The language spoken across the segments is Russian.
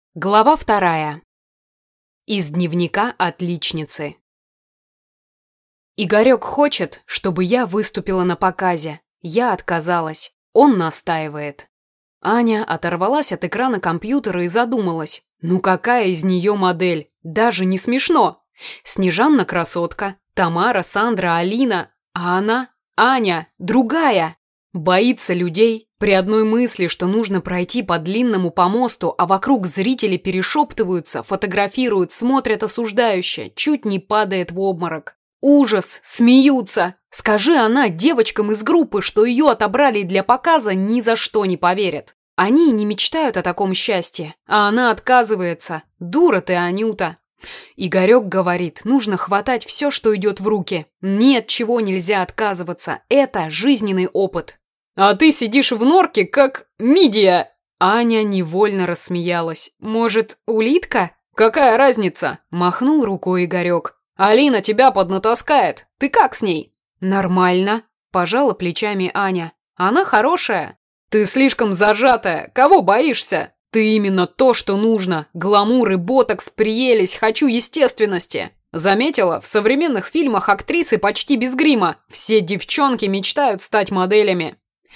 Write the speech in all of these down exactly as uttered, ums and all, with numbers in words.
Глава вторая. Из дневника отличницы. Игорек хочет, чтобы я выступила на показе. Я отказалась. Он настаивает. Аня оторвалась от экрана компьютера и задумалась. Ну какая из нее модель? Даже не смешно. Снежанна красотка, Тамара, Сандра, Алина. А она, Аня, другая. Боится людей. При одной мысли, что нужно пройти по длинному помосту, а вокруг зрители перешептываются, фотографируют, смотрят осуждающе, чуть не падает в обморок. Ужас! Смеются! Скажи она девочкам из группы, что ее отобрали для показа, ни за что не поверят. Они не мечтают о таком счастье, а она отказывается. Дура ты, Анюта! Игорек говорит, нужно хватать все, что идет в руки. Ни от чего нельзя отказываться. Это жизненный опыт. «А ты сидишь в норке, как мидия!» Аня невольно рассмеялась. «Может, улитка?» «Какая разница?» Махнул рукой Игорек. «Алина тебя поднатаскает. Ты как с ней?» «Нормально», пожала плечами Аня. «Она хорошая». «Ты слишком зажатая. Кого боишься?» «Ты именно то, что нужно. Гламур и ботокс приелись. Хочу естественности». Заметила, в современных фильмах актрисы почти без грима. Все девчонки мечтают стать моделями.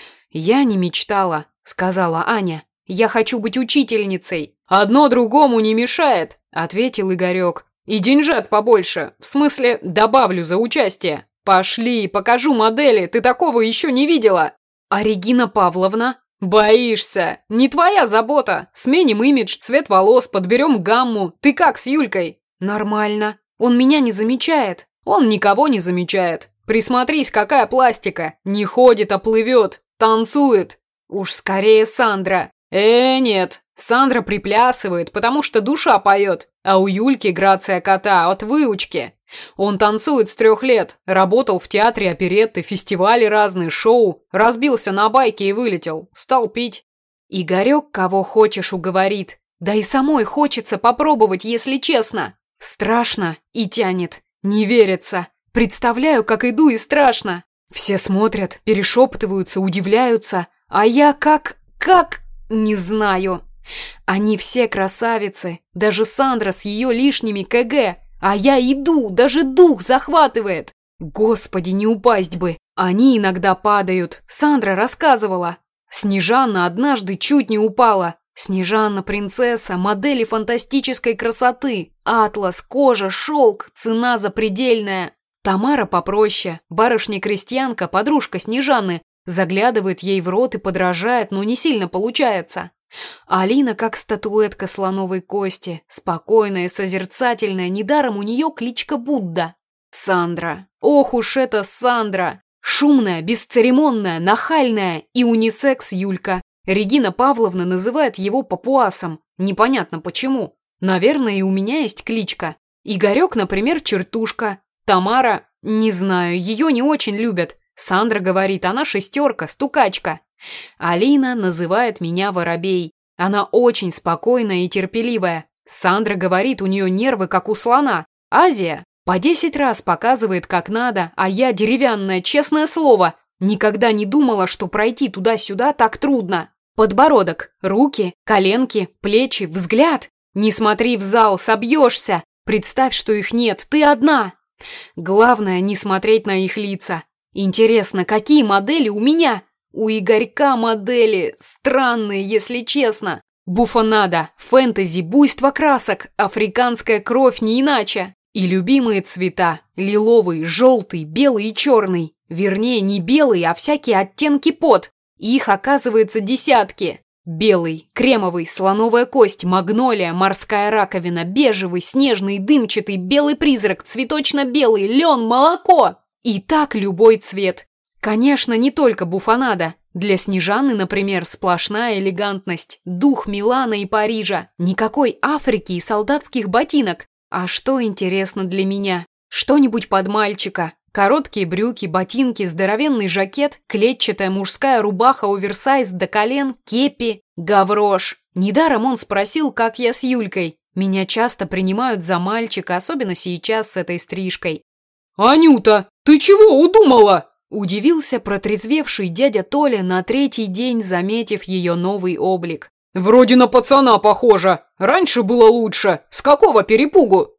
«Я не мечтала», — сказала Аня. «Я хочу быть учительницей». «Одно другому не мешает», — ответил Игорек. «И деньжат побольше. В смысле, добавлю за участие. Пошли, покажу модели. Ты такого еще не видела». «А Регина Павловна?» «Боишься. Не твоя забота. Сменим имидж, цвет волос, подберем гамму. Ты как с Юлькой?» «Нормально. Он меня не замечает». «Он никого не замечает. Присмотрись, какая пластика. Не ходит, а плывет. Танцует. Уж скорее Сандра. Э, нет. Сандра приплясывает, потому что душа поет. А у Юльки грация кота от выучки. Он танцует с трех лет. Работал в театре оперетты, фестивали разные, шоу. Разбился на байке и вылетел. Стал пить». Игорек кого хочешь уговорит. Да и самой хочется попробовать, если честно. Страшно и тянет. Не верится. Представляю, как иду, и страшно. Все смотрят, перешептываются, удивляются, а я как... как... не знаю. Они все красавицы, даже Сандра с ее лишними КГ, а я иду, даже дух захватывает. Господи, не упасть бы. Они иногда падают, Сандра рассказывала. Снежанна однажды чуть не упала. Снежанна принцесса, модели фантастической красоты. Атлас, кожа, шелк, цена запредельная. Тамара попроще, барышня-крестьянка, подружка Снежаны, заглядывает ей в рот и подражает, но не сильно получается. Алина как статуэтка слоновой кости, спокойная, созерцательная, недаром у нее кличка Будда. Сандра, ох уж это Сандра! Шумная, бесцеремонная, нахальная и унисекс Юлька. Регина Павловна называет его папуасом, непонятно почему. Наверное, и у меня есть кличка. Игорек, например, чертушка. Тамара, не знаю, ее не очень любят. Сандра говорит, она шестерка, стукачка. Алина называет меня воробей. Она очень спокойная и терпеливая. Сандра говорит, у нее нервы, как у слона. Азия по десять раз показывает, как надо, а я деревянная, честное слово. Никогда не думала, что пройти туда-сюда так трудно. Подбородок, руки, коленки, плечи, взгляд. Не смотри в зал, собьешься. Представь, что их нет, ты одна. Главное, не смотреть на их лица. Интересно, какие модели у меня? У Игорька модели странные, если честно. Буфонада, фэнтези, буйство красок, африканская кровь не иначе. И любимые цвета – лиловый, желтый, белый и черный. Вернее, не белый, а всякие оттенки под. Их, оказывается, десятки. Белый, кремовый, слоновая кость, магнолия, морская раковина, бежевый, снежный, дымчатый, белый призрак, цветочно-белый, лен, молоко. И так любой цвет. Конечно, не только буфонада. Для Снежаны, например, сплошная элегантность, дух Милана и Парижа. Никакой Африки и солдатских ботинок. А что интересно для меня? Что-нибудь под мальчика. Короткие брюки, ботинки, здоровенный жакет, клетчатая мужская рубаха оверсайз до колен, кепи, гаврош. Недаром он спросил, как я с Юлькой. Меня часто принимают за мальчика, особенно сейчас с этой стрижкой. «Анюта, ты чего удумала?» Удивился протрезвевший дядя Толя на третий день, заметив ее новый облик. «Вроде на пацана похожа, Раньше было лучше. С какого перепугу?»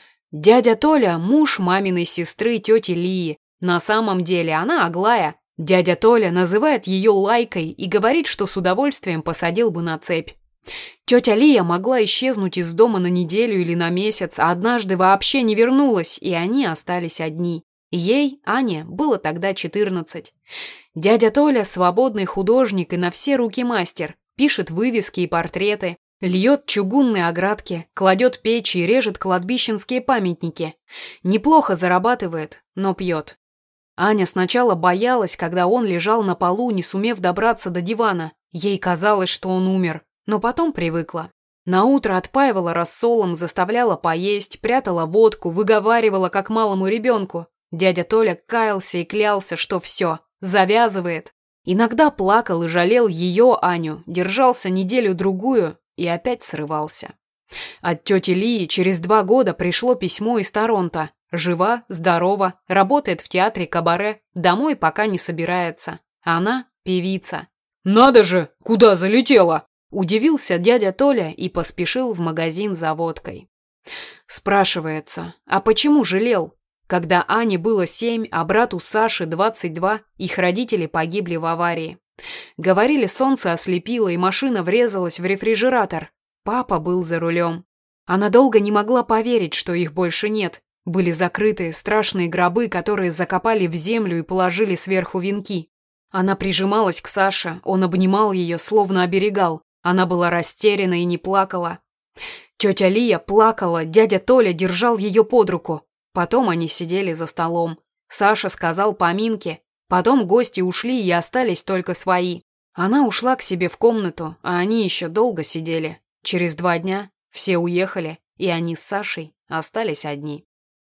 Дядя Толя – муж маминой сестры тети Лии. На самом деле она Аглая. Дядя Толя называет ее Лайкой и говорит, что с удовольствием посадил бы на цепь. Тетя Лия могла исчезнуть из дома на неделю или на месяц, а однажды вообще не вернулась, и они остались одни. Ей, Ане, было тогда четырнадцать. Дядя Толя – свободный художник и на все руки мастер. Пишет вывески и портреты, льет чугунные оградки, кладет печи и режет кладбищенские памятники. Неплохо зарабатывает, но пьет. Аня сначала боялась, когда он лежал на полу, не сумев добраться до дивана. Ей казалось, что он умер, но потом привыкла. Наутро отпаивала рассолом, заставляла поесть, прятала водку, выговаривала, как малому ребенку. Дядя Толя каялся и клялся, что все, завязывает. Иногда плакал и жалел ее, Аню, держался неделю-другую и опять срывался. От тети Лии через два года пришло письмо из Торонто. Жива, здорова, работает в театре кабаре, домой пока не собирается. Она певица. «Надо же, куда залетела?» Удивился дядя Толя и поспешил в магазин за водкой. Спрашивается, а почему жалел? Когда Ане было семь, а брату Саше двадцать два, их родители погибли в аварии. Говорили, солнце ослепило, и машина врезалась в рефрижератор. Папа был за рулем. Она долго не могла поверить, что их больше нет. Были закрытые страшные гробы, которые закопали в землю и положили сверху венки. Она прижималась к Саше, он обнимал ее, словно оберегал. Она была растеряна и не плакала. Тетя Лия плакала, дядя Толя держал ее под руку. Потом они сидели за столом. Саша сказал поминки. Потом гости ушли и остались только свои. Она ушла к себе в комнату, а они еще долго сидели. Через два дня все уехали, и они с Сашей остались одни.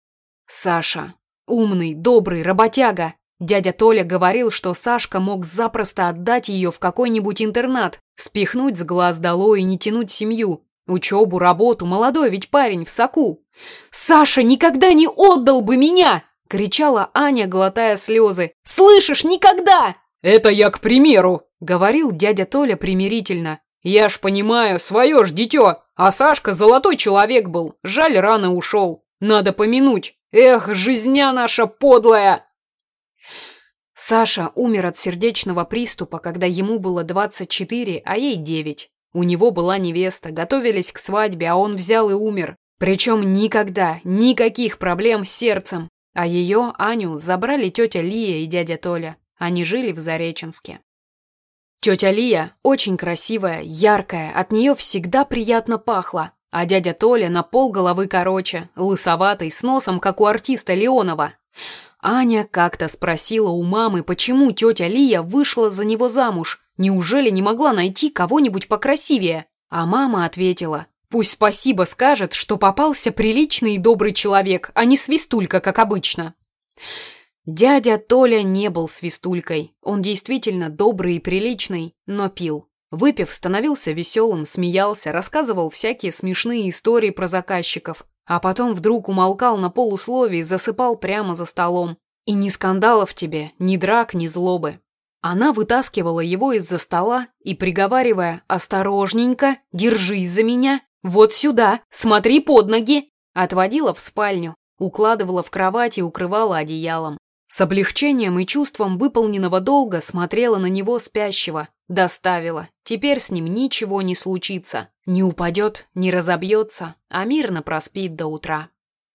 Саша. Умный, добрый, работяга. Дядя Толя говорил, что Сашка мог запросто отдать ее в какой-нибудь интернат, спихнуть с глаз долой и не тянуть семью. Учебу, работу, молодой ведь парень в соку. «Саша никогда не отдал бы меня!» — кричала Аня, глотая слезы. «Слышишь, никогда!» «Это я к примеру!» — говорил дядя Толя примирительно. «Я ж понимаю, свое ж дитё, а Сашка золотой человек был, жаль, рано ушел. Надо помянуть. Эх, жизня наша подлая!» Саша умер от сердечного приступа, когда ему было двадцать четыре, а ей девять. У него была невеста, готовились к свадьбе, а он взял и умер. Причем никогда, никаких проблем с сердцем. А ее, Аню, забрали тетя Лия и дядя Толя. Они жили в Зареченске. Тетя Лия очень красивая, яркая, от нее всегда приятно пахло. А дядя Толя на полголовы короче, лысоватый, с носом, как у артиста Леонова. Аня как-то спросила у мамы, почему тетя Лия вышла за него замуж. Неужели не могла найти кого-нибудь покрасивее? А мама ответила: пусть спасибо скажет, что попался приличный и добрый человек, а не свистулька, как обычно. Дядя Толя не был свистулькой. Он действительно добрый и приличный, но пил. Выпив, становился веселым, смеялся, рассказывал всякие смешные истории про заказчиков, а потом вдруг умолкал на полусловии и засыпал прямо за столом. И ни скандалов тебе, ни драк, ни злобы. Она вытаскивала его из-за стола и, приговаривая: «Осторожненько, держись за меня, вот сюда, смотри под ноги», отводила в спальню, укладывала в кровать и укрывала одеялом. С облегчением и чувством выполненного долга смотрела на него спящего, доставила. Теперь с ним ничего не случится, не упадет, не разобьется, а мирно проспит до утра.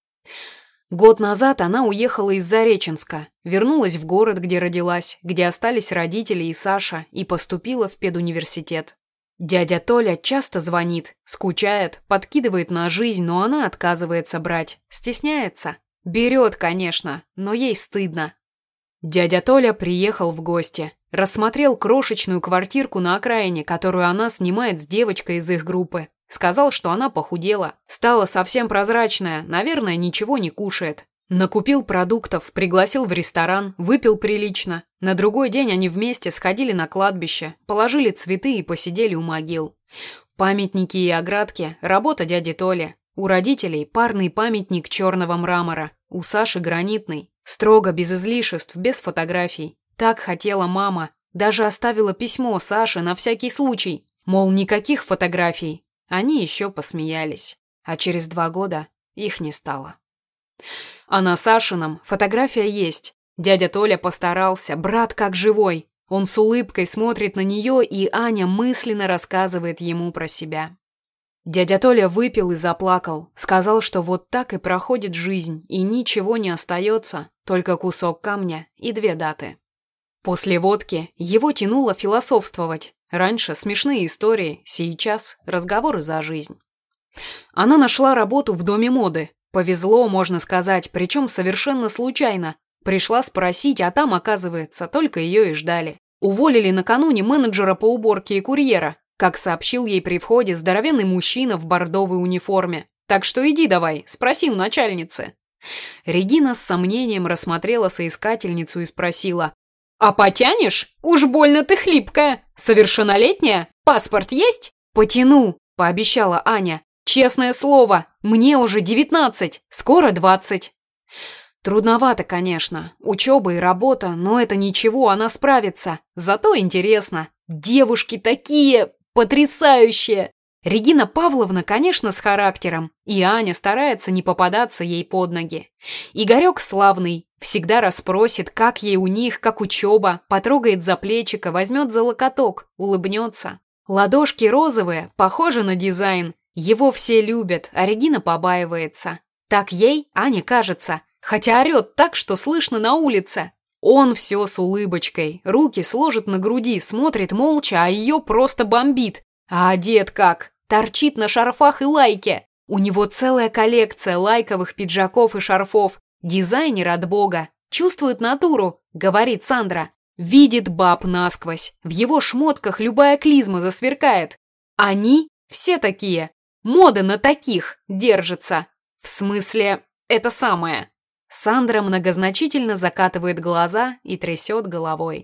Год назад она уехала из Зареченска, вернулась в город, где родилась, где остались родители и Саша, и поступила в педуниверситет. Дядя Толя часто звонит, скучает, подкидывает на жизнь, но она отказывается брать, стесняется. Берет, конечно, но ей стыдно. Дядя Толя приехал в гости, рассмотрел крошечную квартирку на окраине, которую она снимает с девочкой из их группы. Сказал, что она похудела, стала совсем прозрачная, наверное, ничего не кушает. Накупил продуктов, пригласил в ресторан, выпил прилично. На другой день они вместе сходили на кладбище, положили цветы и посидели у могил. Памятники и оградки – работа дяди Толи. У родителей парный памятник черного мрамора, у Саши гранитный, строго, без излишеств, без фотографий. Так хотела мама, даже оставила письмо Саше на всякий случай, мол, никаких фотографий. Они еще посмеялись, а через два года их не стало. А на Сашином фотография есть. Дядя Толя постарался, брат как живой. Он с улыбкой смотрит на нее, и Аня мысленно рассказывает ему про себя. Дядя Толя выпил и заплакал, сказал, что вот так и проходит жизнь, и ничего не остается, только кусок камня и две даты. После водки его тянуло философствовать. Раньше смешные истории, сейчас разговоры за жизнь. Она нашла работу в доме моды. Повезло, можно сказать, причем совершенно случайно. Пришла спросить, а там, оказывается, только ее и ждали. Уволили накануне менеджера по уборке и курьера, как сообщил ей при входе здоровенный мужчина в бордовой униформе. Так что иди давай, спроси у начальницы. Регина с сомнением рассмотрела соискательницу и спросила: «А потянешь? Уж больно ты хлипкая. Совершеннолетняя? Паспорт есть?» «Потяну», – пообещала Аня. «Честное слово, мне уже девятнадцать, скоро двадцать». Трудновато, конечно, учеба и работа, но это ничего, она справится. Зато интересно. Девушки такие потрясающие. Регина Павловна, конечно, с характером, и Аня старается не попадаться ей под ноги. Игорек славный, всегда расспросит, как ей у них, как учеба, потрогает за плечико, возьмет за локоток, улыбнется. Ладошки розовые, похожи на дизайн. Его все любят, а Регина побаивается. Так ей, Ане, кажется, хотя орет так, что слышно на улице. Он все с улыбочкой, руки сложит на груди, смотрит молча, а ее просто бомбит. А одет как? Торчит на шарфах и лайке. У него целая коллекция лайковых пиджаков и шарфов. Дизайнер от бога. Чувствует натуру, говорит Сандра. Видит баб насквозь. В его шмотках любая клизма засверкает. Они все такие. Мода на таких держится. В смысле, это самое. Сандра многозначительно закатывает глаза и трясет головой.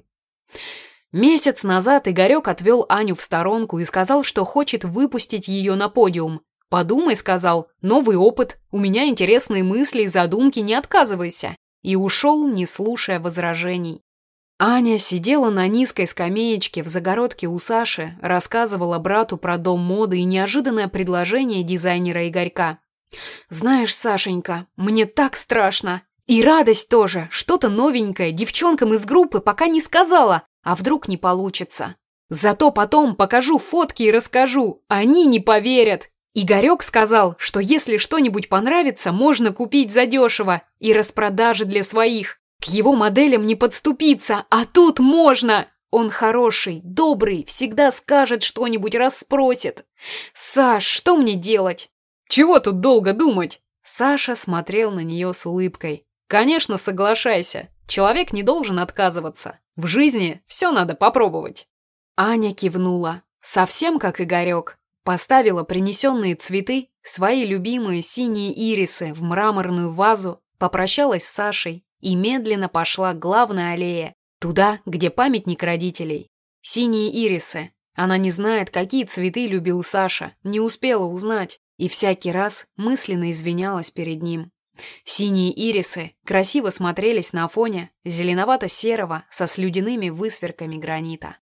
Месяц назад Игорек отвел Аню в сторонку и сказал, что хочет выпустить ее на подиум. «Подумай», — сказал, — «новый опыт, у меня интересные мысли и задумки, не отказывайся». И ушел, не слушая возражений. Аня сидела на низкой скамеечке в загородке у Саши, рассказывала брату про дом моды и неожиданное предложение дизайнера Игорька. «Знаешь, Сашенька, мне так страшно. И радость тоже, что-то новенькое девчонкам из группы пока не сказала, а вдруг не получится. Зато потом покажу фотки и расскажу, они не поверят. Игорек сказал, что если что-нибудь понравится, можно купить задешево и распродажи для своих. К его моделям не подступиться, а тут можно. Он хороший, добрый, всегда скажет что-нибудь, расспросит. Саш, что мне делать?» «Чего тут долго думать?» Саша смотрел на нее с улыбкой. «Конечно, соглашайся. Человек не должен отказываться. В жизни все надо попробовать». Аня кивнула, совсем как Игорек. Поставила принесенные цветы, свои любимые синие ирисы, в мраморную вазу, попрощалась с Сашей и медленно пошла к главной аллее, туда, где памятник родителей. Синие ирисы. Она не знает, какие цветы любил Саша, не успела узнать. И всякий раз мысленно извинялась перед ним. Синие ирисы красиво смотрелись на фоне зеленовато-серого со слюдяными высверками гранита.